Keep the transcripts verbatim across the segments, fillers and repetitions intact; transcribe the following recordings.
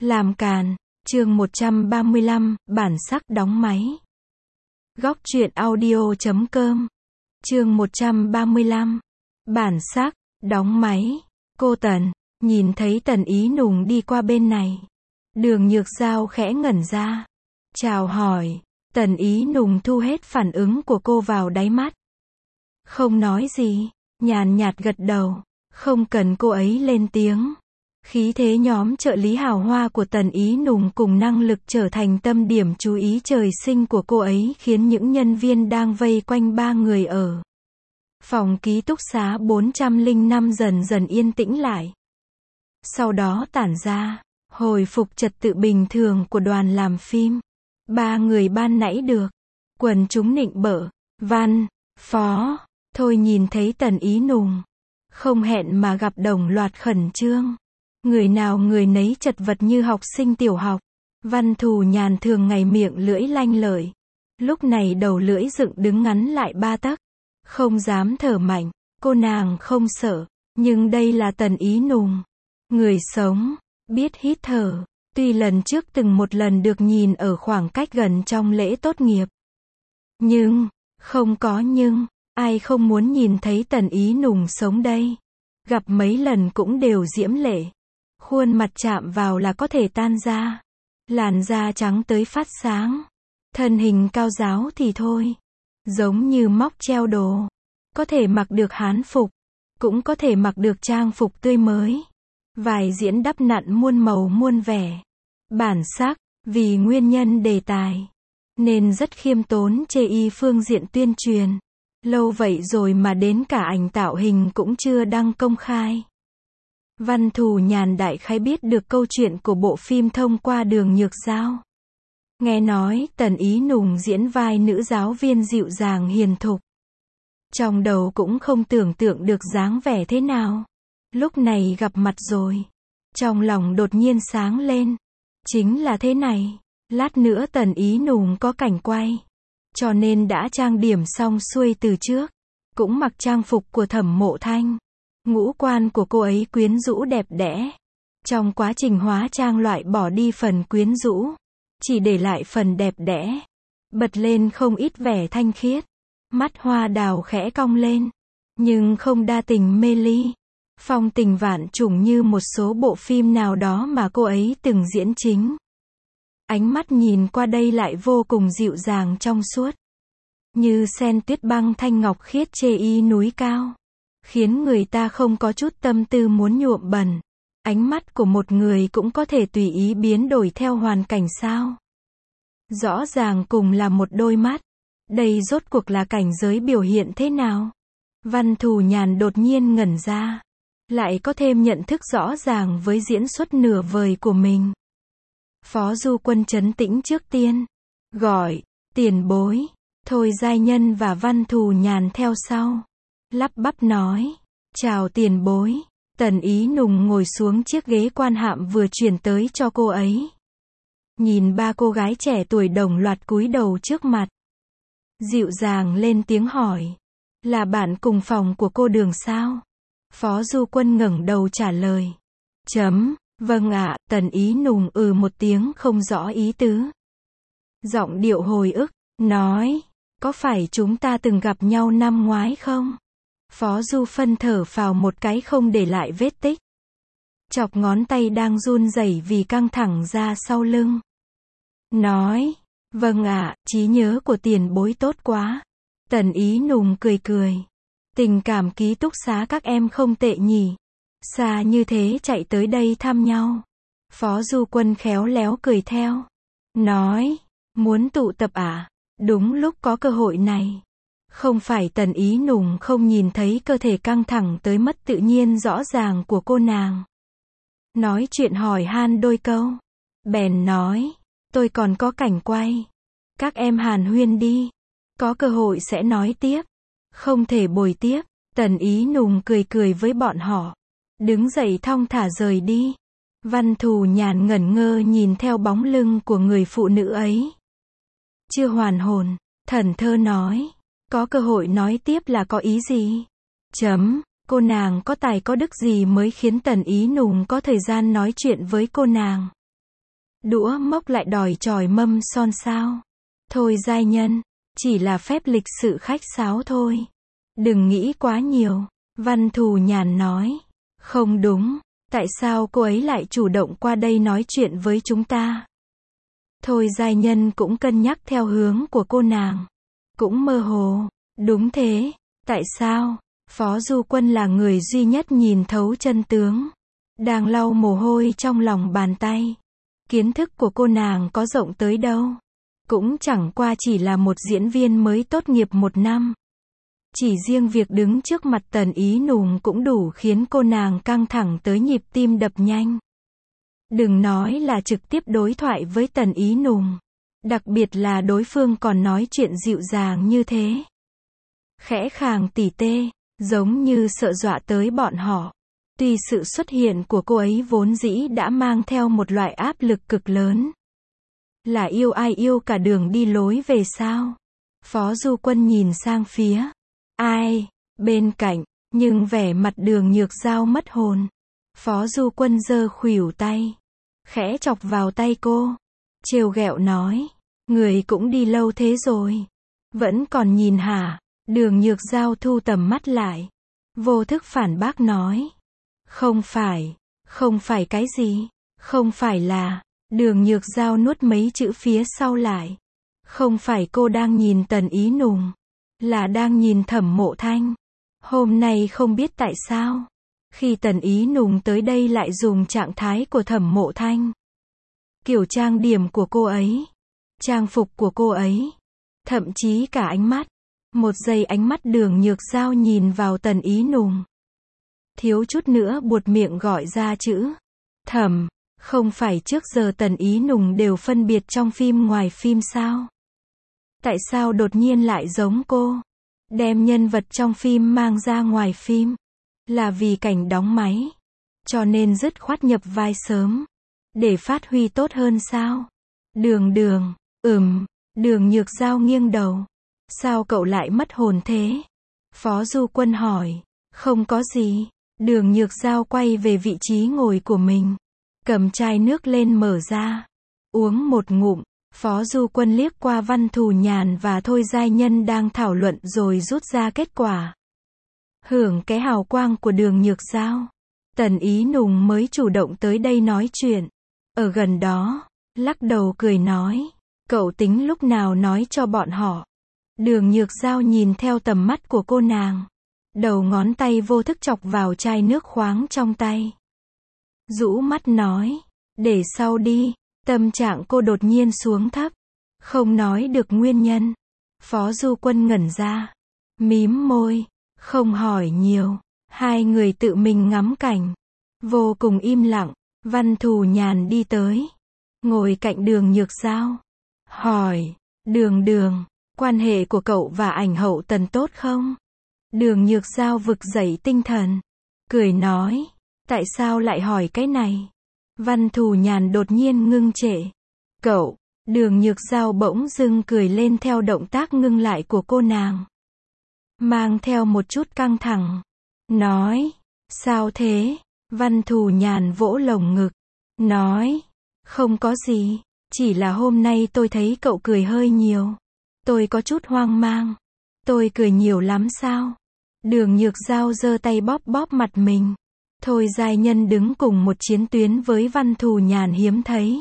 Làm càn, chương một trăm ba mươi lăm, bản sắc đóng máy. Góc truyện audio chấm com. Chương một trăm ba mươi lăm. Bản sắc, đóng máy. Cô Tần, nhìn thấy Tần Ý Nùng đi qua bên này. Đường Nhược Giao khẽ ngẩn ra. Chào hỏi, Tần Ý Nùng thu hết phản ứng của cô vào đáy mắt. Không nói gì, nhàn nhạt gật đầu, không cần cô ấy lên tiếng. Khí thế nhóm trợ lý hào hoa của Tần Ý Nùng cùng năng lực trở thành tâm điểm chú ý trời sinh của cô ấy khiến những nhân viên đang vây quanh ba người ở phòng ký túc xá bốn trăm lẻ năm dần dần yên tĩnh lại. Sau đó tản ra, hồi phục trật tự bình thường của đoàn làm phim. Ba người ban nãy được quần chúng nịnh bợ, Văn, Phó, Thôi nhìn thấy Tần Ý Nùng, không hẹn mà gặp đồng loạt khẩn trương. Người nào người nấy chật vật như học sinh tiểu học. Văn Thù Nhàn thường ngày miệng lưỡi lanh lợi, lúc này đầu lưỡi dựng đứng ngắn lại ba tấc, không dám thở mạnh. Cô nàng không sợ, nhưng đây là Tần Ý Nùng, người sống, biết hít thở. Tuy lần trước từng một lần được nhìn ở khoảng cách gần trong lễ tốt nghiệp, nhưng, không có nhưng, ai không muốn nhìn thấy Tần Ý Nùng sống đây. Gặp mấy lần cũng đều diễm lệ. Khuôn mặt chạm vào là có thể tan ra. Làn da trắng tới phát sáng. Thân hình cao ráo thì thôi. Giống như móc treo đồ. Có thể mặc được hán phục. Cũng có thể mặc được trang phục tươi mới. Vài diễn đắp nặn muôn màu muôn vẻ. Bản sắc, vì nguyên nhân đề tài, nên rất khiêm tốn chê y phương diện tuyên truyền. Lâu vậy rồi mà đến cả ảnh tạo hình cũng chưa đăng công khai. Văn Thù Nhàn đại khái biết được câu chuyện của bộ phim thông qua Đường Nhược Giao. Nghe nói Tần Ý Nùng diễn vai nữ giáo viên dịu dàng hiền thục. Trong đầu cũng không tưởng tượng được dáng vẻ thế nào. Lúc này gặp mặt rồi, trong lòng đột nhiên sáng lên. Chính là thế này, lát nữa Tần Ý Nùng có cảnh quay, cho nên đã trang điểm xong xuôi từ trước. Cũng mặc trang phục của Thẩm Mộ Thanh. Ngũ quan của cô ấy quyến rũ đẹp đẽ. Trong quá trình hóa trang loại bỏ đi phần quyến rũ, chỉ để lại phần đẹp đẽ. Bật lên không ít vẻ thanh khiết. Mắt hoa đào khẽ cong lên, nhưng không đa tình mê ly, phong tình vạn trùng như một số bộ phim nào đó mà cô ấy từng diễn chính. Ánh mắt nhìn qua đây lại vô cùng dịu dàng trong suốt, như sen tuyết băng thanh ngọc khiết chê y núi cao, khiến người ta không có chút tâm tư muốn nhuộm bẩn. Ánh mắt của một người cũng có thể tùy ý biến đổi theo hoàn cảnh sao? Rõ ràng cùng là một đôi mắt, đây rốt cuộc là cảnh giới biểu hiện thế nào? Văn Thù Nhàn đột nhiên ngẩn ra, lại có thêm nhận thức rõ ràng với diễn xuất nửa vời của mình. Phó Du Quân trấn tĩnh trước tiên, gọi, tiền bối. Thôi giai nhân và Văn Thù Nhàn theo sau, lắp bắp nói, chào tiền bối. Tần Ý Nùng ngồi xuống chiếc ghế quan hạm vừa chuyển tới cho cô ấy. Nhìn ba cô gái trẻ tuổi đồng loạt cúi đầu trước mặt, dịu dàng lên tiếng hỏi, là bạn cùng phòng của cô Đường sao? Phó Du Quân ngẩng đầu trả lời, chấm, vâng ạ. Tần Ý Nùng ừ một tiếng không rõ ý tứ. Giọng điệu hồi ức, nói, có phải chúng ta từng gặp nhau năm ngoái không? Phó Du Phân thở phào một cái không để lại vết tích. Chọc ngón tay đang run rẩy vì căng thẳng ra sau lưng. Nói, vâng ạ, trí nhớ của tiền bối tốt quá. Tần Ý Nùng cười cười. Tình cảm ký túc xá các em không tệ nhỉ. Xa như thế chạy tới đây thăm nhau. Phó Du Quân khéo léo cười theo. Nói, muốn tụ tập à? Đúng lúc có cơ hội này. Không phải Tần Ý Nùng không nhìn thấy cơ thể căng thẳng tới mất tự nhiên rõ ràng của cô nàng. Nói chuyện hỏi han đôi câu. Bèn nói, tôi còn có cảnh quay. Các em hàn huyên đi. Có cơ hội sẽ nói tiếp. Không thể bồi tiếp. Tần Ý Nùng cười cười với bọn họ. Đứng dậy thong thả rời đi. Văn Thù Nhàn ngẩn ngơ nhìn theo bóng lưng của người phụ nữ ấy. Chưa hoàn hồn, thẩn thơ nói, có cơ hội nói tiếp là có ý gì? Chấm, cô nàng có tài có đức gì mới khiến Tần Ý Nùng có thời gian nói chuyện với cô nàng? Đũa mốc lại đòi chòi mâm son sao? Thôi giai nhân, chỉ là phép lịch sự khách sáo thôi. Đừng nghĩ quá nhiều. Văn Thù Nhàn nói. Không đúng, tại sao cô ấy lại chủ động qua đây nói chuyện với chúng ta? Thôi giai nhân cũng cân nhắc theo hướng của cô nàng. Cũng mơ hồ. Đúng thế, tại sao? Phó Du Quân là người duy nhất nhìn thấu chân tướng. Đang lau mồ hôi trong lòng bàn tay. Kiến thức của cô nàng có rộng tới đâu. Cũng chẳng qua chỉ là một diễn viên mới tốt nghiệp một năm. Chỉ riêng việc đứng trước mặt Tần Ý Nùng cũng đủ khiến cô nàng căng thẳng tới nhịp tim đập nhanh. Đừng nói là trực tiếp đối thoại với Tần Ý Nùng. Đặc biệt là đối phương còn nói chuyện dịu dàng như thế. Khẽ khàng tỉ tê, giống như sợ dọa tới bọn họ. Tuy sự xuất hiện của cô ấy vốn dĩ đã mang theo một loại áp lực cực lớn. Là yêu ai yêu cả đường đi lối về sao? Phó Du Quân nhìn sang phía ai bên cạnh, nhưng vẻ mặt Đường Nhược Giao mất hồn. Phó Du Quân giơ khuỷu tay, khẽ chọc vào tay cô, trêu ghẹo nói, người cũng đi lâu thế rồi, vẫn còn nhìn hả? Đường Nhược Giao thu tầm mắt lại, vô thức phản bác nói, không phải, không phải cái gì, không phải là. Đường Nhược Giao nuốt mấy chữ phía sau lại. Không phải cô đang nhìn Tần Ý Nùng, là đang nhìn Thẩm Mộ Thanh. Hôm nay không biết tại sao, khi Tần Ý Nùng tới đây lại dùng trạng thái của Thẩm Mộ Thanh. Kiểu trang điểm của cô ấy, trang phục của cô ấy, thậm chí cả ánh mắt. Một giây ánh mắt Đường Nhược Giao nhìn vào Tần Ý Nùng. Thiếu chút nữa buột miệng gọi ra chữ Thẩm. Không phải trước giờ Tần Ý Nùng đều phân biệt trong phim ngoài phim sao? Tại sao đột nhiên lại giống cô? Đem nhân vật trong phim mang ra ngoài phim. Là vì cảnh đóng máy. Cho nên dứt khoát nhập vai sớm. Để phát huy tốt hơn sao? Đường đường, ừm, Đường Nhược Giao nghiêng đầu. Sao cậu lại mất hồn thế? Phó Du Quân hỏi. Không có gì. Đường Nhược Giao quay về vị trí ngồi của mình. Cầm chai nước lên mở ra. Uống một ngụm. Phó Du Quân liếc qua Văn Thù Nhàn và Thôi giai nhân đang thảo luận rồi rút ra kết quả. Hưởng cái hào quang của Đường Nhược Giao. Tần Ý Nùng mới chủ động tới đây nói chuyện. Ở gần đó, lắc đầu cười nói. Cậu tính lúc nào nói cho bọn họ. Đường Nhược Giao nhìn theo tầm mắt của cô nàng. Đầu ngón tay vô thức chọc vào chai nước khoáng trong tay. Rũ mắt nói, để sau đi. Tâm trạng cô đột nhiên xuống thấp, không nói được nguyên nhân. Phó Du Quân ngẩn ra, mím môi, không hỏi nhiều. Hai người tự mình ngắm cảnh, vô cùng im lặng. Văn Thù Nhàn đi tới, ngồi cạnh Đường Nhược Giao, hỏi, Đường Đường, quan hệ của cậu và ảnh hậu Tần tốt không? Đường Nhược Giao vực dậy tinh thần, cười nói, tại sao lại hỏi cái này? Văn Thù Nhàn đột nhiên ngưng trệ. Cậu, Đường Nhược Giao bỗng dưng cười lên theo động tác ngưng lại của cô nàng. Mang theo một chút căng thẳng. Nói, sao thế? Văn Thù Nhàn vỗ lồng ngực. Nói, không có gì, chỉ là hôm nay tôi thấy cậu cười hơi nhiều. Tôi có chút hoang mang. Tôi cười nhiều lắm sao? Đường Nhược Giao giơ tay bóp bóp mặt mình. Thôi giai nhân đứng cùng một chiến tuyến với Văn Thù Nhàn hiếm thấy.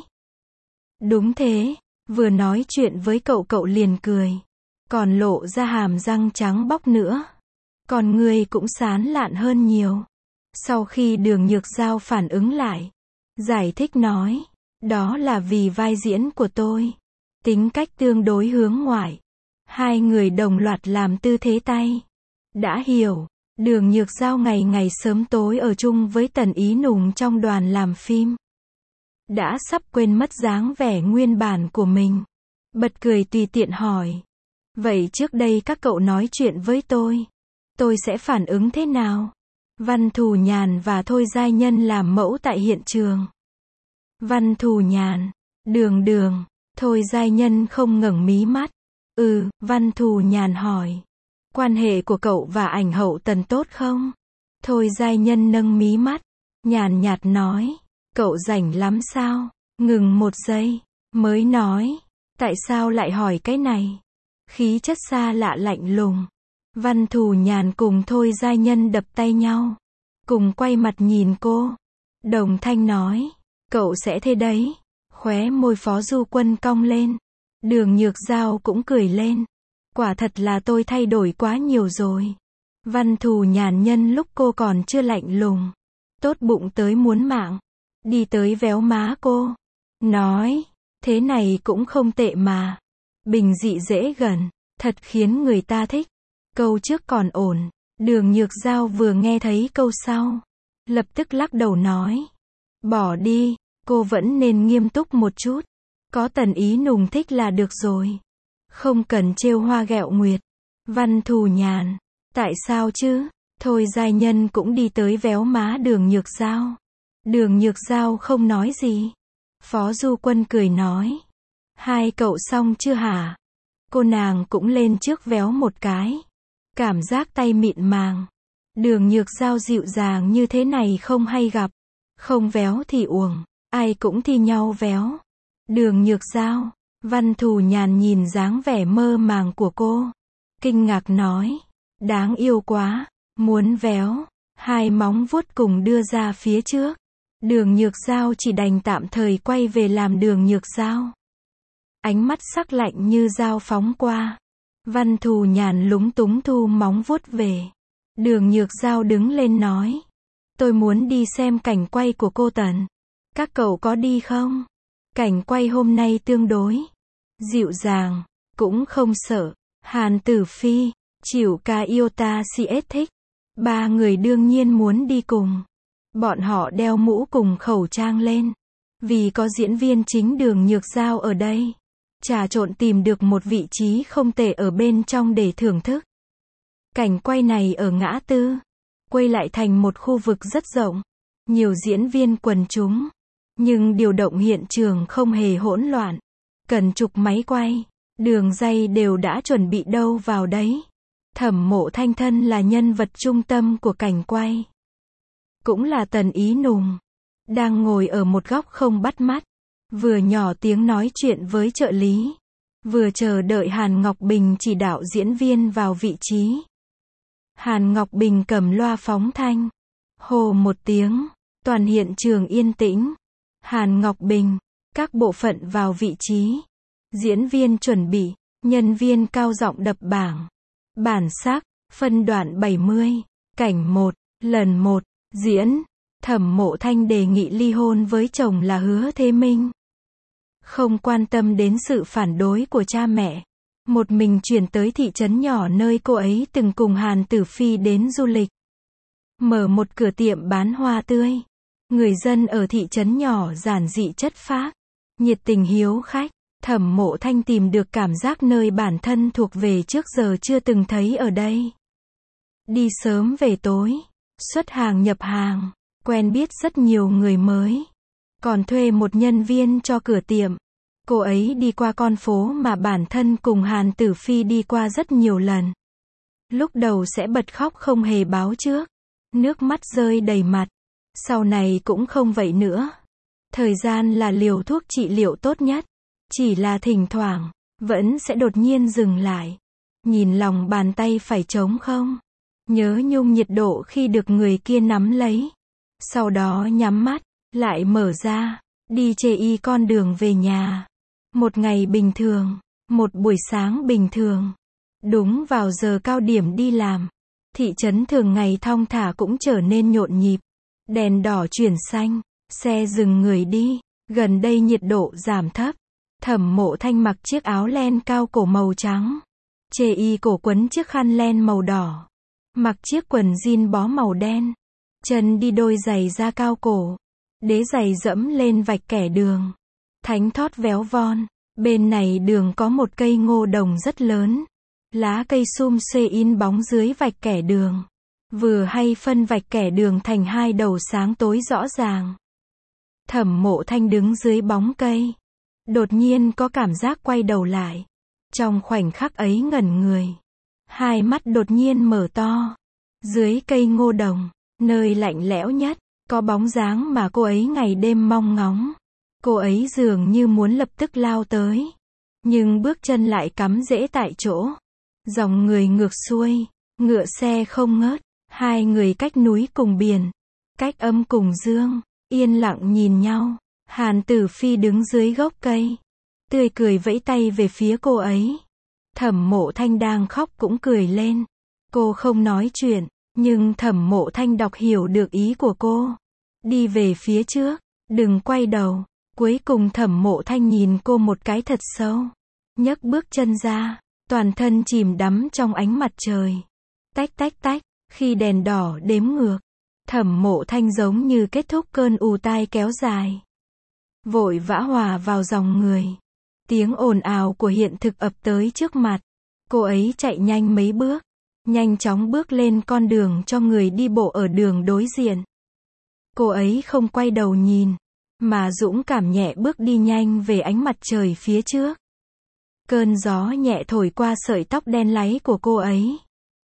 Đúng thế, vừa nói chuyện với cậu cậu liền cười. Còn lộ ra hàm răng trắng bóc nữa. Còn người cũng sán lạn hơn nhiều. Sau khi Đường Nhược Giao phản ứng lại, giải thích nói, đó là vì vai diễn của tôi. Tính cách tương đối hướng ngoại. Hai người đồng loạt làm tư thế tay. Đã hiểu. Đường Nhược Giao ngày ngày sớm tối ở chung với Tần Ý Nùng trong đoàn làm phim. Đã sắp quên mất dáng vẻ nguyên bản của mình. Bật cười tùy tiện hỏi. Vậy trước đây các cậu nói chuyện với tôi, tôi sẽ phản ứng thế nào? Văn Thù Nhàn và Thôi giai nhân làm mẫu tại hiện trường. Văn Thù Nhàn, Đường Đường, Thôi giai nhân không ngẩng mí mắt. Ừ, Văn Thù Nhàn hỏi. Quan hệ của cậu và ảnh hậu Tần tốt không? Thôi giai nhân nâng mí mắt, nhàn nhạt nói, cậu rảnh lắm sao? Ngừng một giây, mới nói, tại sao lại hỏi cái này? Khí chất xa lạ lạnh lùng. Văn Thù Nhàn cùng Thôi Giai Nhân đập tay nhau, cùng quay mặt nhìn cô. Đồng thanh nói, cậu sẽ thế đấy. Khóe môi Phó Du Quân cong lên. Đường Nhược Giao cũng cười lên. Quả thật là tôi thay đổi quá nhiều rồi. Văn Thù Nhàn nhân lúc cô còn chưa lạnh lùng, tốt bụng tới muốn mạng, đi tới véo má cô, nói, thế này cũng không tệ mà. Bình dị dễ gần, thật khiến người ta thích. Câu trước còn ổn, Đường Nhược Giao vừa nghe thấy câu sau, lập tức lắc đầu nói, bỏ đi, cô vẫn nên nghiêm túc một chút. Có Tần Ý Nùng thích là được rồi. Không cần trêu hoa ghẹo nguyệt. Văn Thù Nhàn, tại sao chứ? Thôi Giai Nhân cũng đi tới véo má Đường Nhược Giao. Đường Nhược Giao không nói gì. Phó Du Quân cười nói, hai cậu xong chưa hả? Cô nàng cũng lên trước véo một cái. Cảm giác tay mịn màng. Đường Nhược Giao dịu dàng như thế này không hay gặp. Không véo thì uổng, ai cũng thi nhau véo. Đường Nhược Giao, Văn Thù Nhàn nhìn dáng vẻ mơ màng của cô, kinh ngạc nói, đáng yêu quá, muốn véo. Hai móng vuốt cùng đưa ra phía trước. Đường Nhược Giao chỉ đành tạm thời quay về làm Đường Nhược Giao. Ánh mắt sắc lạnh như dao phóng qua. Văn Thù Nhàn lúng túng thu móng vuốt về. Đường Nhược Giao đứng lên nói, tôi muốn đi xem cảnh quay của cô Tần. Các cậu có đi không? Cảnh quay hôm nay tương đối dịu dàng, cũng không sợ. Hàn Tử Phi, Chịu Ca Iota Siết thích. Ba người đương nhiên muốn đi cùng. Bọn họ đeo mũ cùng khẩu trang lên. Vì có diễn viên chính Đường Nhược Giao ở đây, trà trộn tìm được một vị trí không tệ ở bên trong để thưởng thức. Cảnh quay này ở ngã tư, quay lại thành một khu vực rất rộng, nhiều diễn viên quần chúng, nhưng điều động hiện trường không hề hỗn loạn. Cần chục máy quay, đường dây đều đã chuẩn bị đâu vào đấy. Thẩm Mộ Thanh thân là nhân vật trung tâm của cảnh quay, cũng là Tần Ý Nùng, đang ngồi ở một góc không bắt mắt, vừa nhỏ tiếng nói chuyện với trợ lý, vừa chờ đợi Hàn Ngọc Bình chỉ đạo diễn viên vào vị trí. Hàn Ngọc Bình cầm loa phóng thanh, hô một tiếng, toàn hiện trường yên tĩnh. Hàn Ngọc Bình, các bộ phận vào vị trí, diễn viên chuẩn bị, nhân viên cao giọng đập bảng. Bản sắc, phân đoạn bảy mươi, cảnh một, lần một, diễn, Thẩm Mộ Thanh đề nghị ly hôn với chồng là Hứa Thế Minh. Không quan tâm đến sự phản đối của cha mẹ, một mình chuyển tới thị trấn nhỏ nơi cô ấy từng cùng Hàn Tử Phi đến du lịch. Mở một cửa tiệm bán hoa tươi. Người dân ở thị trấn nhỏ giản dị chất phác, nhiệt tình hiếu khách. Thẩm Mộ Thanh tìm được cảm giác nơi bản thân thuộc về trước giờ chưa từng thấy ở đây. Đi sớm về tối, xuất hàng nhập hàng, quen biết rất nhiều người mới. Còn thuê một nhân viên cho cửa tiệm. Cô ấy đi qua con phố mà bản thân cùng Hàn Tử Phi đi qua rất nhiều lần. Lúc đầu sẽ bật khóc không hề báo trước, nước mắt rơi đầy mặt. Sau này cũng không vậy nữa. Thời gian là liều thuốc trị liệu tốt nhất. Chỉ là thỉnh thoảng, vẫn sẽ đột nhiên dừng lại. Nhìn lòng bàn tay phải trống không. Nhớ nhung nhiệt độ khi được người kia nắm lấy. Sau đó nhắm mắt, lại mở ra, đi chê y con đường về nhà. Một ngày bình thường, một buổi sáng bình thường. Đúng vào giờ cao điểm đi làm. Thị trấn thường ngày thong thả cũng trở nên nhộn nhịp. Đèn đỏ chuyển xanh, xe dừng người đi. Gần đây nhiệt độ giảm thấp. Thẩm Mộ Thanh mặc chiếc áo len cao cổ màu trắng. Chê y cổ quấn chiếc khăn len màu đỏ. Mặc chiếc quần jean bó màu đen. Chân đi đôi giày da cao cổ. Đế giày dẫm lên vạch kẻ đường. Thánh thót véo von. Bên này đường có một cây ngô đồng rất lớn. Lá cây sum xuê in bóng dưới vạch kẻ đường. Vừa hay phân vạch kẻ đường thành hai đầu sáng tối rõ ràng. Thẩm Mộ Thanh đứng dưới bóng cây. Đột nhiên có cảm giác quay đầu lại. Trong khoảnh khắc ấy ngẩn người. Hai mắt đột nhiên mở to. Dưới cây ngô đồng, nơi lạnh lẽo nhất, có bóng dáng mà cô ấy ngày đêm mong ngóng. Cô ấy dường như muốn lập tức lao tới. Nhưng bước chân lại cắm rễ tại chỗ. Dòng người ngược xuôi, ngựa xe không ngớt. Hai người cách núi cùng biển, cách âm cùng dương, yên lặng nhìn nhau. Hàn Tử Phi đứng dưới gốc cây, tươi cười vẫy tay về phía cô ấy. Thẩm Mộ Thanh đang khóc cũng cười lên. Cô không nói chuyện, nhưng Thẩm Mộ Thanh đọc hiểu được ý của cô. Đi về phía trước, đừng quay đầu. Cuối cùng Thẩm Mộ Thanh nhìn cô một cái thật sâu, nhấc bước chân ra, toàn thân chìm đắm trong ánh mặt trời. Tách tách tách, khi đèn đỏ đếm ngược, Thẩm Mộ Thanh giống như kết thúc cơn ù tai kéo dài. Vội vã hòa vào dòng người. Tiếng ồn ào của hiện thực ập tới trước mặt. Cô ấy chạy nhanh mấy bước, nhanh chóng bước lên con đường cho người đi bộ ở đường đối diện. Cô ấy không quay đầu nhìn, mà dũng cảm nhẹ bước đi nhanh về ánh mặt trời phía trước. Cơn gió nhẹ thổi qua sợi tóc đen láy của cô ấy,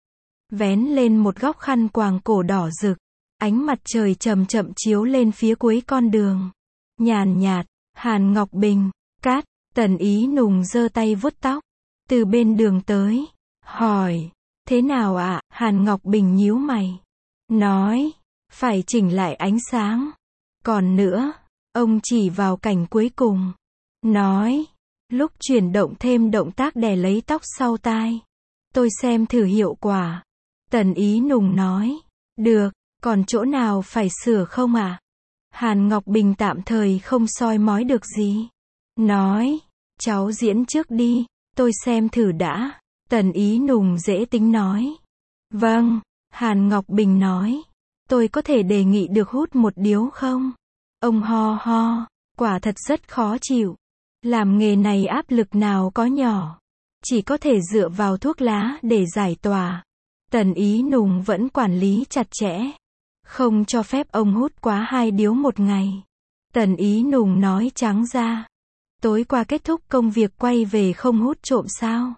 vén lên một góc khăn quàng cổ đỏ rực. Ánh mặt trời chậm chậm chiếu lên phía cuối con đường. Nhàn nhạt, Hàn Ngọc Bình, cát, Tần Ý Nùng giơ tay vuốt tóc, từ bên đường tới, hỏi, thế nào ạ? Hàn Ngọc Bình nhíu mày, nói, phải chỉnh lại ánh sáng. Còn nữa, ông chỉ vào cảnh cuối cùng, nói, lúc chuyển động thêm động tác đè lấy tóc sau tai. Tôi xem thử hiệu quả. Tần Ý Nùng nói, được, còn chỗ nào phải sửa không ạ? À? Hàn Ngọc Bình tạm thời không soi mói được gì. Nói, cháu diễn trước đi, tôi xem thử đã. Tần Ý Nùng dễ tính nói. Vâng, Hàn Ngọc Bình nói, tôi có thể đề nghị được hút một điếu không? Ông ho ho, quả thật rất khó chịu. Làm nghề này áp lực nào có nhỏ. Chỉ có thể dựa vào thuốc lá để giải tỏa. Tần Ý Nùng vẫn quản lý chặt chẽ, không cho phép ông hút quá hai điếu một ngày. Tần Ý Nùng nói trắng ra, tối qua kết thúc công việc quay về không hút trộm sao?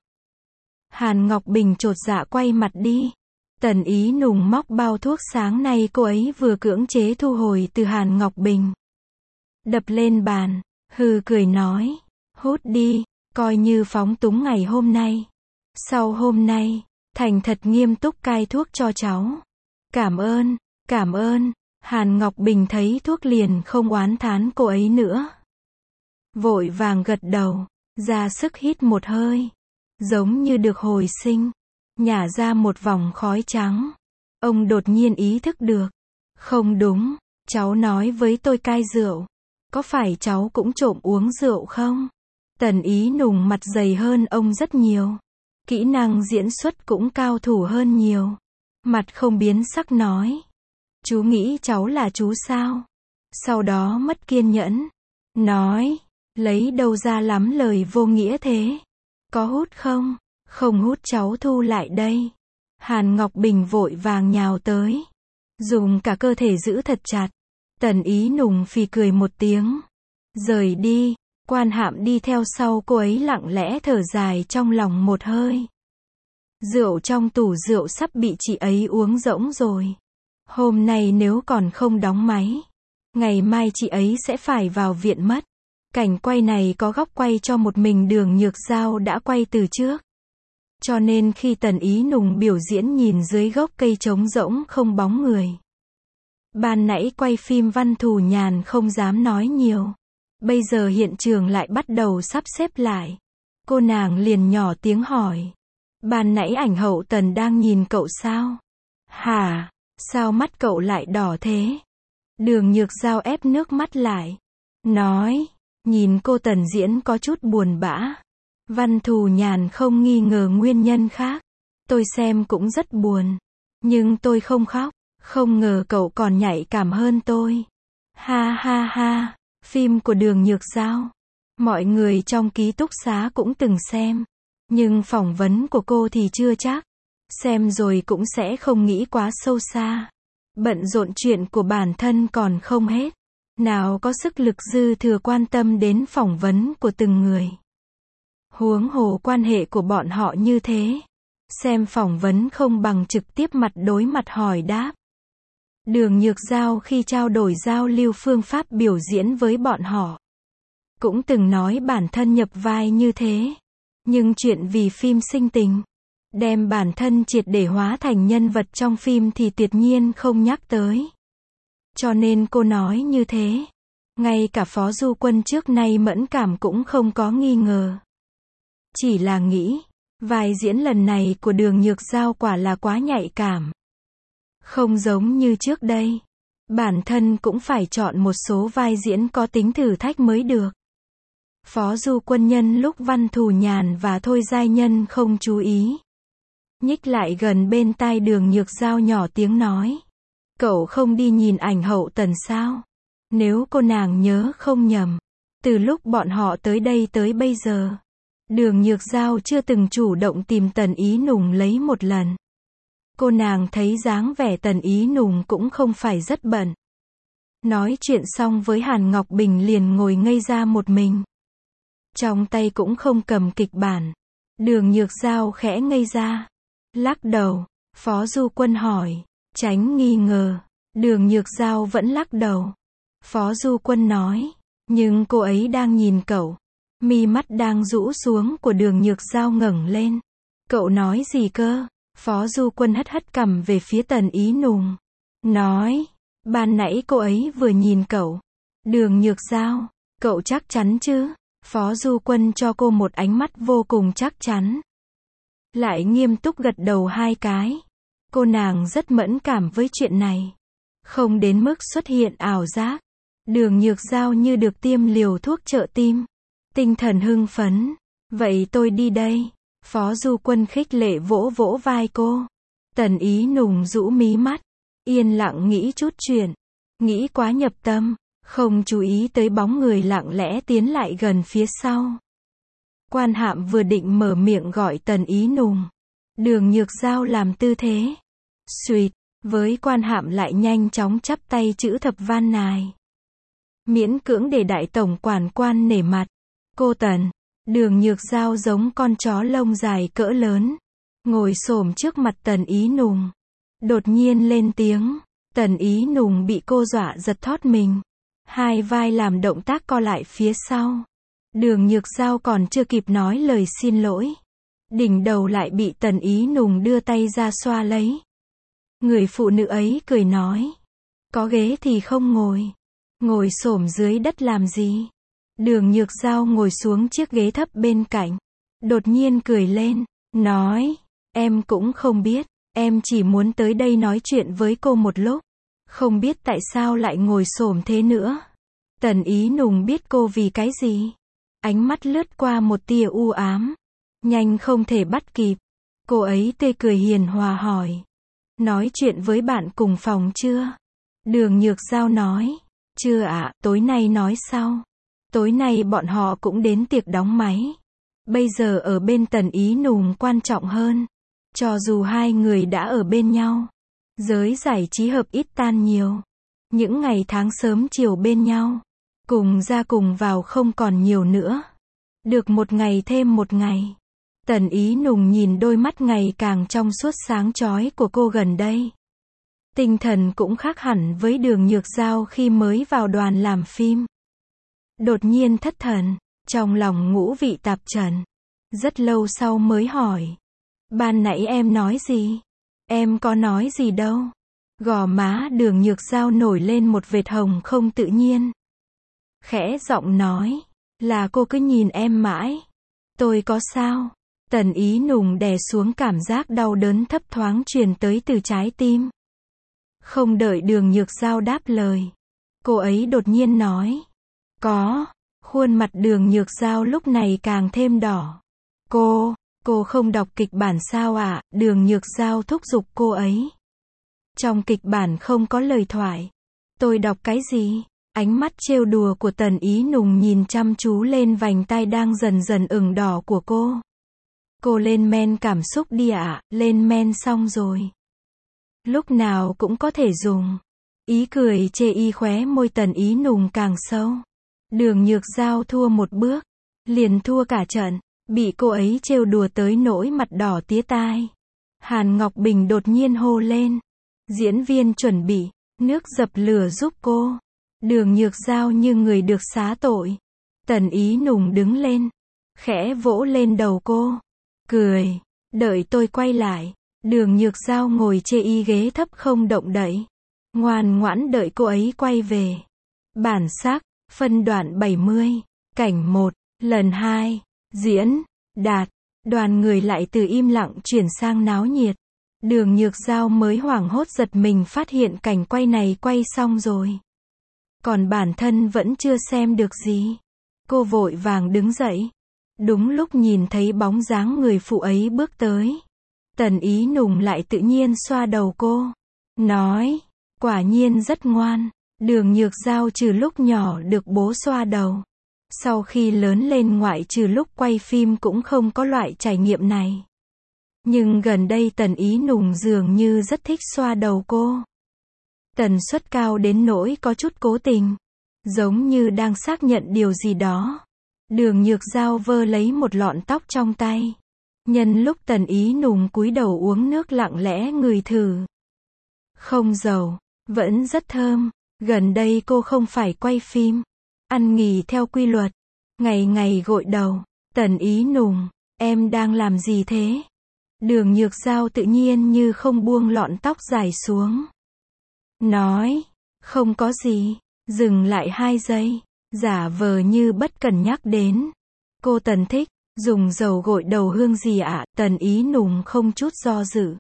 Hàn Ngọc Bình chột dạ quay mặt đi. Tần Ý Nùng móc bao thuốc sáng nay cô ấy vừa cưỡng chế thu hồi từ Hàn Ngọc Bình, đập lên bàn, hừ cười nói, hút đi, coi như phóng túng ngày hôm nay. Sau hôm nay, thành thật nghiêm túc cai thuốc cho cháu. Cảm ơn, cảm ơn. Hàn Ngọc Bình thấy thuốc liền không oán thán cô ấy nữa. Vội vàng gật đầu, ra sức hít một hơi, giống như được hồi sinh, nhả ra một vòng khói trắng. Ông đột nhiên ý thức được, không đúng, cháu nói với tôi cai rượu, có phải cháu cũng trộm uống rượu không? Tần Ý Nùng mặt dày hơn ông rất nhiều, kỹ năng diễn xuất cũng cao thủ hơn nhiều. Mặt không biến sắc nói, chú nghĩ cháu là chú sao? Sau đó mất kiên nhẫn, nói, lấy đâu ra lắm lời vô nghĩa thế? Có hút không? Không hút cháu thu lại đây. Hàn Ngọc Bình vội vàng nhào tới, dùng cả cơ thể giữ thật chặt. Tần Ý Nùng phì cười một tiếng, rời đi. Quan Hạm đi theo sau cô ấy lặng lẽ thở dài trong lòng một hơi. Rượu trong tủ rượu sắp bị chị ấy uống rỗng rồi. Hôm nay nếu còn không đóng máy, ngày mai chị ấy sẽ phải vào viện mất. Cảnh quay này có góc quay cho một mình Đường Nhược Giao đã quay từ trước. Cho nên khi Tần Ý Nùng biểu diễn nhìn dưới gốc cây trống rỗng không bóng người. Ban nãy quay phim Văn Thù Nhàn không dám nói nhiều. Bây giờ hiện trường lại bắt đầu sắp xếp lại. Cô nàng liền nhỏ tiếng hỏi. Ban nãy ảnh hậu Tần đang nhìn cậu sao? Hả? Sao mắt cậu lại đỏ thế? Đường Nhược Giao ép nước mắt lại. Nói, nhìn cô Tần diễn có chút buồn bã. Văn Thù Nhàn không nghi ngờ nguyên nhân khác. Tôi xem cũng rất buồn. Nhưng tôi không khóc. Không ngờ cậu còn nhạy cảm hơn tôi. Ha ha ha. Phim của Đường Nhược Giao, mọi người trong ký túc xá cũng từng xem, nhưng phỏng vấn của cô thì chưa chắc. Xem rồi cũng sẽ không nghĩ quá sâu xa. Bận rộn chuyện của bản thân còn không hết, nào có sức lực dư thừa quan tâm đến phỏng vấn của từng người. Huống hồ quan hệ của bọn họ như thế, xem phỏng vấn không bằng trực tiếp mặt đối mặt hỏi đáp. Đường Nhược Giao khi trao đổi giao lưu phương pháp biểu diễn với bọn họ, cũng từng nói bản thân nhập vai như thế. Nhưng chuyện vì phim sinh tình, đem bản thân triệt để hóa thành nhân vật trong phim thì tuyệt nhiên không nhắc tới. Cho nên cô nói như thế. Ngay cả Phó Du Quân trước nay mẫn cảm cũng không có nghi ngờ. Chỉ là nghĩ, vai diễn lần này của Đường Nhược Giao quả là quá nhạy cảm. Không giống như trước đây. Bản thân cũng phải chọn một số vai diễn có tính thử thách mới được. Phó Du Quân nhân lúc Văn Thù Nhàn và Thôi Giai Nhân không chú ý, nhích lại gần bên tai Đường Nhược Giao nhỏ tiếng nói. Cậu không đi nhìn ảnh hậu Tần sao? Nếu cô nàng nhớ không nhầm, từ lúc bọn họ tới đây tới bây giờ, Đường Nhược Giao chưa từng chủ động tìm Tần Ý Nùng lấy một lần. Cô nàng thấy dáng vẻ Tần Ý Nùng cũng không phải rất bận. Nói chuyện xong với Hàn Ngọc Bình liền ngồi ngây ra một mình. Trong tay cũng không cầm kịch bản. Đường Nhược Giao khẽ ngây ra. Lắc đầu. Phó Du Quân hỏi. Tránh nghi ngờ. Đường Nhược Giao vẫn lắc đầu. Phó Du Quân nói. Nhưng cô ấy đang nhìn cậu. Mi mắt đang rũ xuống của Đường Nhược Giao ngẩng lên. Cậu nói gì cơ? Phó Du Quân hất hất cằm về phía Tần Ý Nùng. Nói. Ban nãy cô ấy vừa nhìn cậu. Đường Nhược Giao. Cậu chắc chắn chứ? Phó Du Quân cho cô một ánh mắt vô cùng chắc chắn. Lại nghiêm túc gật đầu hai cái. Cô nàng rất mẫn cảm với chuyện này. Không đến mức xuất hiện ảo giác. Đường Nhược Giao như được tiêm liều thuốc trợ tim. Tinh thần hưng phấn. Vậy tôi đi đây. Phó Du Quân khích lệ vỗ vỗ vai cô. Tần Ý Nùng rũ mí mắt. Yên lặng nghĩ chút chuyện. Nghĩ quá nhập tâm. Không chú ý tới bóng người lặng lẽ tiến lại gần phía sau. Quan Hạm vừa định mở miệng gọi Tần Ý Nùng. Đường Nhược Giao làm tư thế. Xuỵt, với Quan Hạm lại nhanh chóng chắp tay chữ thập van nài. Miễn cưỡng để đại tổng quản quan nể mặt. Cô Tần. Đường Nhược Giao giống con chó lông dài cỡ lớn. Ngồi xổm trước mặt Tần Ý Nùng. Đột nhiên lên tiếng. Tần Ý Nùng bị cô dọa giật thót mình. Hai vai làm động tác co lại phía sau. Đường Nhược Giao còn chưa kịp nói lời xin lỗi. Đỉnh đầu lại bị Tần Ý Nùng đưa tay ra xoa lấy. Người phụ nữ ấy cười nói. Có ghế thì không ngồi. Ngồi xổm dưới đất làm gì? Đường Nhược Giao ngồi xuống chiếc ghế thấp bên cạnh. Đột nhiên cười lên. Nói. Em cũng không biết. Em chỉ muốn tới đây nói chuyện với cô một lúc. Không biết tại sao lại ngồi xổm thế nữa. Tần Ý Nùng biết cô vì cái gì. Ánh mắt lướt qua một tia u ám. Nhanh không thể bắt kịp. Cô ấy tươi cười hiền hòa hỏi. Nói chuyện với bạn cùng phòng chưa? Đường Nhược Giao nói. Chưa ạ, tối nay nói sau. Tối nay bọn họ cũng đến tiệc đóng máy. Bây giờ ở bên Tần Ý Nùng quan trọng hơn. Cho dù hai người đã ở bên nhau. Giới giải trí hợp ít tan nhiều. Những ngày tháng sớm chiều bên nhau. Cùng ra cùng vào không còn nhiều nữa. Được một ngày thêm một ngày. Tần Ý Nùng nhìn đôi mắt ngày càng trong suốt sáng chói của cô gần đây. Tinh thần cũng khác hẳn với Đường Nhược Giao khi mới vào đoàn làm phim. Đột nhiên thất thần. Trong lòng ngũ vị tạp trần. Rất lâu sau mới hỏi. Ban nãy em nói gì? Em có nói gì đâu. Gò má Đường Nhược Giao nổi lên một vệt hồng không tự nhiên. Khẽ giọng nói. Là cô cứ nhìn em mãi. Tôi có sao? Tần Ý Nùng đè xuống cảm giác đau đớn thấp thoáng truyền tới từ trái tim. Không đợi Đường Nhược Giao đáp lời. Cô ấy đột nhiên nói. Có. Khuôn mặt Đường Nhược Giao lúc này càng thêm đỏ. Cô, cô không đọc kịch bản sao ạ? À? Đường Nhược Giao thúc giục cô ấy. Trong kịch bản không có lời thoại. Tôi đọc cái gì? Ánh mắt trêu đùa của Tần Ý Nùng nhìn chăm chú lên vành tai đang dần dần ửng đỏ của cô. Cô lên men cảm xúc đi ạ, à? Lên men xong rồi. Lúc nào cũng có thể dùng. Ý cười chê y khóe môi Tần Ý Nùng càng sâu. Đường Nhược Giao thua một bước. Liền thua cả trận. Bị cô ấy trêu đùa tới nỗi mặt đỏ tía tai. Hàn Ngọc Bình đột nhiên hô lên. Diễn viên chuẩn bị. Nước dập lửa giúp cô. Đường Nhược Giao như người được xá tội. Tần Ý Nùng đứng lên, khẽ vỗ lên đầu cô, cười, đợi tôi quay lại. Đường Nhược Giao ngồi chê y ghế thấp không động đậy, ngoan ngoãn đợi cô ấy quay về. Bản sắc, phân đoạn bảy mươi, cảnh một, lần hai, diễn, đạt, đoàn người lại từ im lặng chuyển sang náo nhiệt. Đường Nhược Giao mới hoảng hốt giật mình phát hiện cảnh quay này quay xong rồi. Còn bản thân vẫn chưa xem được gì. Cô vội vàng đứng dậy. Đúng lúc nhìn thấy bóng dáng người phụ ấy bước tới. Tần Ý Nùng lại tự nhiên xoa đầu cô. Nói, quả nhiên rất ngoan. Đường Nhược Giao trừ lúc nhỏ được bố xoa đầu. Sau khi lớn lên ngoại trừ lúc quay phim cũng không có loại trải nghiệm này. Nhưng gần đây Tần Ý Nùng dường như rất thích xoa đầu cô. Tần suất cao đến nỗi có chút cố tình. Giống như đang xác nhận điều gì đó. Đường Nhược Giao vơ lấy một lọn tóc trong tay. Nhân lúc Tần Ý Nùng cúi đầu uống nước lặng lẽ ngửi thử. Không dầu, vẫn rất thơm. Gần đây cô không phải quay phim. Ăn nghỉ theo quy luật. Ngày ngày gội đầu. Tần Ý Nùng, em đang làm gì thế? Đường Nhược Giao tự nhiên như không buông lọn tóc dài xuống. Nói, không có gì. Dừng lại hai giây. Giả vờ như bất cần nhắc đến. Cô Tần thích, dùng dầu gội đầu hương gì ạ? Tần Ý Nùng không chút do dự.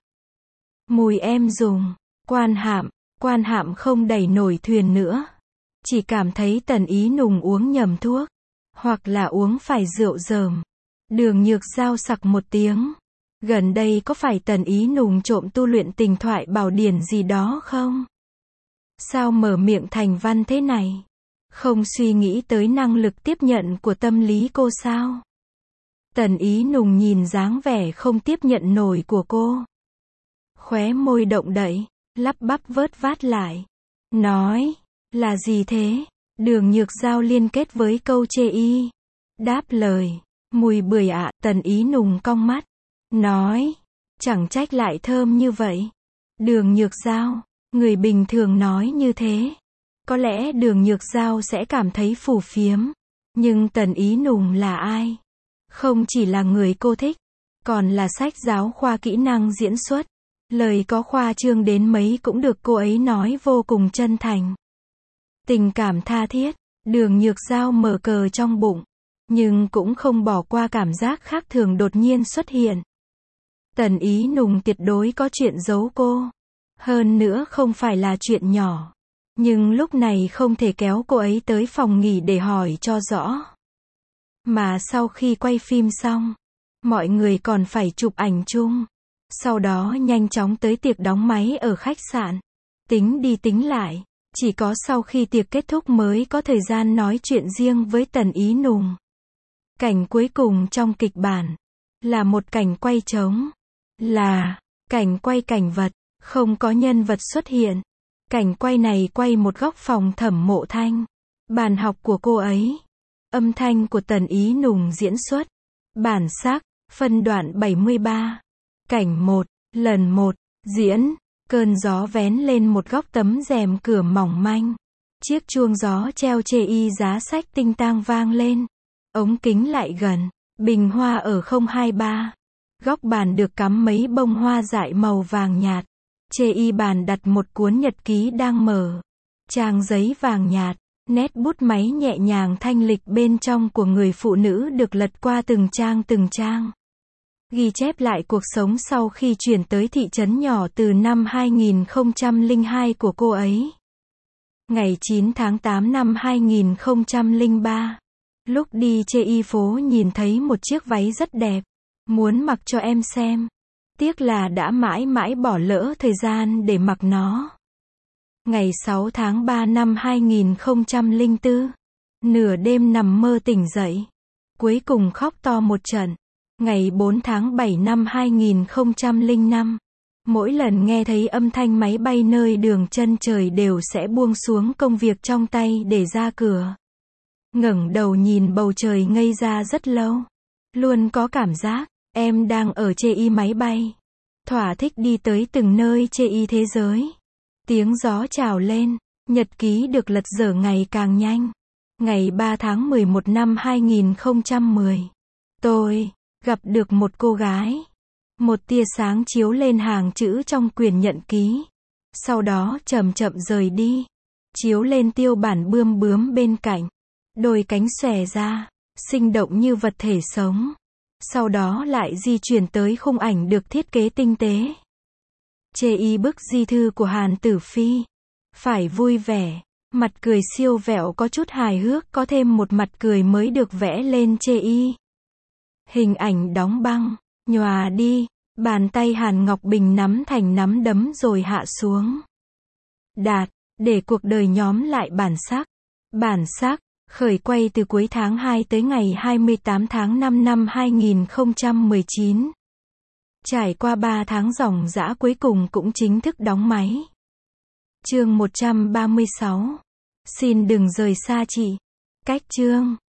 Mùi em dùng. Quan Hạm. Quan Hạm không đẩy nổi thuyền nữa. Chỉ cảm thấy Tần Ý Nùng uống nhầm thuốc. Hoặc là uống phải rượu dởm. Đường Nhược Giao sặc một tiếng. Gần đây có phải Tần Ý Nùng trộm tu luyện tình thoại bảo điển gì đó không? Sao mở miệng thành văn thế này? Không suy nghĩ tới năng lực tiếp nhận của tâm lý cô sao? Tần Ý Nùng nhìn dáng vẻ không tiếp nhận nổi của cô. Khóe môi động đậy, lắp bắp vớt vát lại. Nói, là gì thế? Đường Nhược Giao liên kết với câu chê y. Đáp lời, mùi bưởi ạ. Tần Ý Nùng cong mắt. Nói, chẳng trách lại thơm như vậy. Đường Nhược Giao, người bình thường nói như thế. Có lẽ Đường Nhược Giao sẽ cảm thấy phù phiếm. Nhưng Tần Ý Nùng là ai? Không chỉ là người cô thích, còn là sách giáo khoa kỹ năng diễn xuất. Lời có khoa trương đến mấy cũng được cô ấy nói vô cùng chân thành. Tình cảm tha thiết, Đường Nhược Giao mở cờ trong bụng. Nhưng cũng không bỏ qua cảm giác khác thường đột nhiên xuất hiện. Tần Ý Nùng tuyệt đối có chuyện giấu cô. Hơn nữa không phải là chuyện nhỏ. Nhưng lúc này không thể kéo cô ấy tới phòng nghỉ để hỏi cho rõ. Mà sau khi quay phim xong, mọi người còn phải chụp ảnh chung. Sau đó nhanh chóng tới tiệc đóng máy ở khách sạn. Tính đi tính lại, chỉ có sau khi tiệc kết thúc mới có thời gian nói chuyện riêng với Tần Ý Nùng. Cảnh cuối cùng trong kịch bản là một cảnh quay trống. Là cảnh quay cảnh vật, không có nhân vật xuất hiện. Cảnh quay này quay một góc phòng Thẩm Mộ Thanh, bàn học của cô ấy. Âm thanh của Tần Ý Nùng diễn xuất. Bản sắc, phân đoạn bảy mươi ba. Cảnh một, lần một, diễn. Cơn gió vén lên một góc tấm rèm cửa mỏng manh. Chiếc chuông gió treo chê y giá sách tinh tang vang lên. Ống kính lại gần. Bình hoa ở không hai ba. Góc bàn được cắm mấy bông hoa dại màu vàng nhạt. Chê y bàn đặt một cuốn nhật ký đang mở. Trang giấy vàng nhạt. Nét bút máy nhẹ nhàng thanh lịch bên trong của người phụ nữ được lật qua từng trang từng trang. Ghi chép lại cuộc sống sau khi chuyển tới thị trấn nhỏ từ năm hai nghìn không trăm lẻ hai của cô ấy. Ngày chín tháng tám năm hai nghìn không trăm lẻ ba. Lúc đi chê y phố nhìn thấy một chiếc váy rất đẹp. Muốn mặc cho em xem. Tiếc là đã mãi mãi bỏ lỡ thời gian để mặc nó. Ngày sáu tháng ba năm hai nghìn không trăm lẻ bốn. Nửa đêm nằm mơ tỉnh dậy. Cuối cùng khóc to một trận. Ngày bốn tháng bảy năm hai nghìn không trăm lẻ năm. Mỗi lần nghe thấy âm thanh máy bay nơi đường chân trời đều sẽ buông xuống công việc trong tay để ra cửa. Ngẩng đầu nhìn bầu trời ngây ra rất lâu. Luôn có cảm giác, em đang ở chê y máy bay. Thỏa thích đi tới từng nơi chê y thế giới. Tiếng gió trào lên, nhật ký được lật dở ngày càng nhanh. Ngày ba tháng mười một năm hai nghìn không trăm mười. Tôi gặp được một cô gái. Một tia sáng chiếu lên hàng chữ trong quyển nhật ký. Sau đó chậm chậm rời đi. Chiếu lên tiêu bản bươm bướm bên cạnh. Đôi cánh xòe ra, sinh động như vật thể sống. Sau đó lại di chuyển tới khung ảnh được thiết kế tinh tế. Chê y bức di thư của Hàn Tử Phi. Phải vui vẻ. Mặt cười siêu vẹo có chút hài hước, có thêm một mặt cười mới được vẽ lên chê y. Hình ảnh đóng băng, nhòa đi, bàn tay Hàn Ngọc Bình nắm thành nắm đấm rồi hạ xuống. Đạt, để cuộc đời nhóm lại bản sắc. Bản sắc, khởi quay từ cuối tháng hai tới ngày hai mươi tám tháng năm năm hai nghìn không trăm mười chín. Trải qua ba tháng ròng rã cuối cùng cũng chính thức đóng máy. Chương một trăm ba mươi sáu. Xin đừng rời xa chị. Cách chương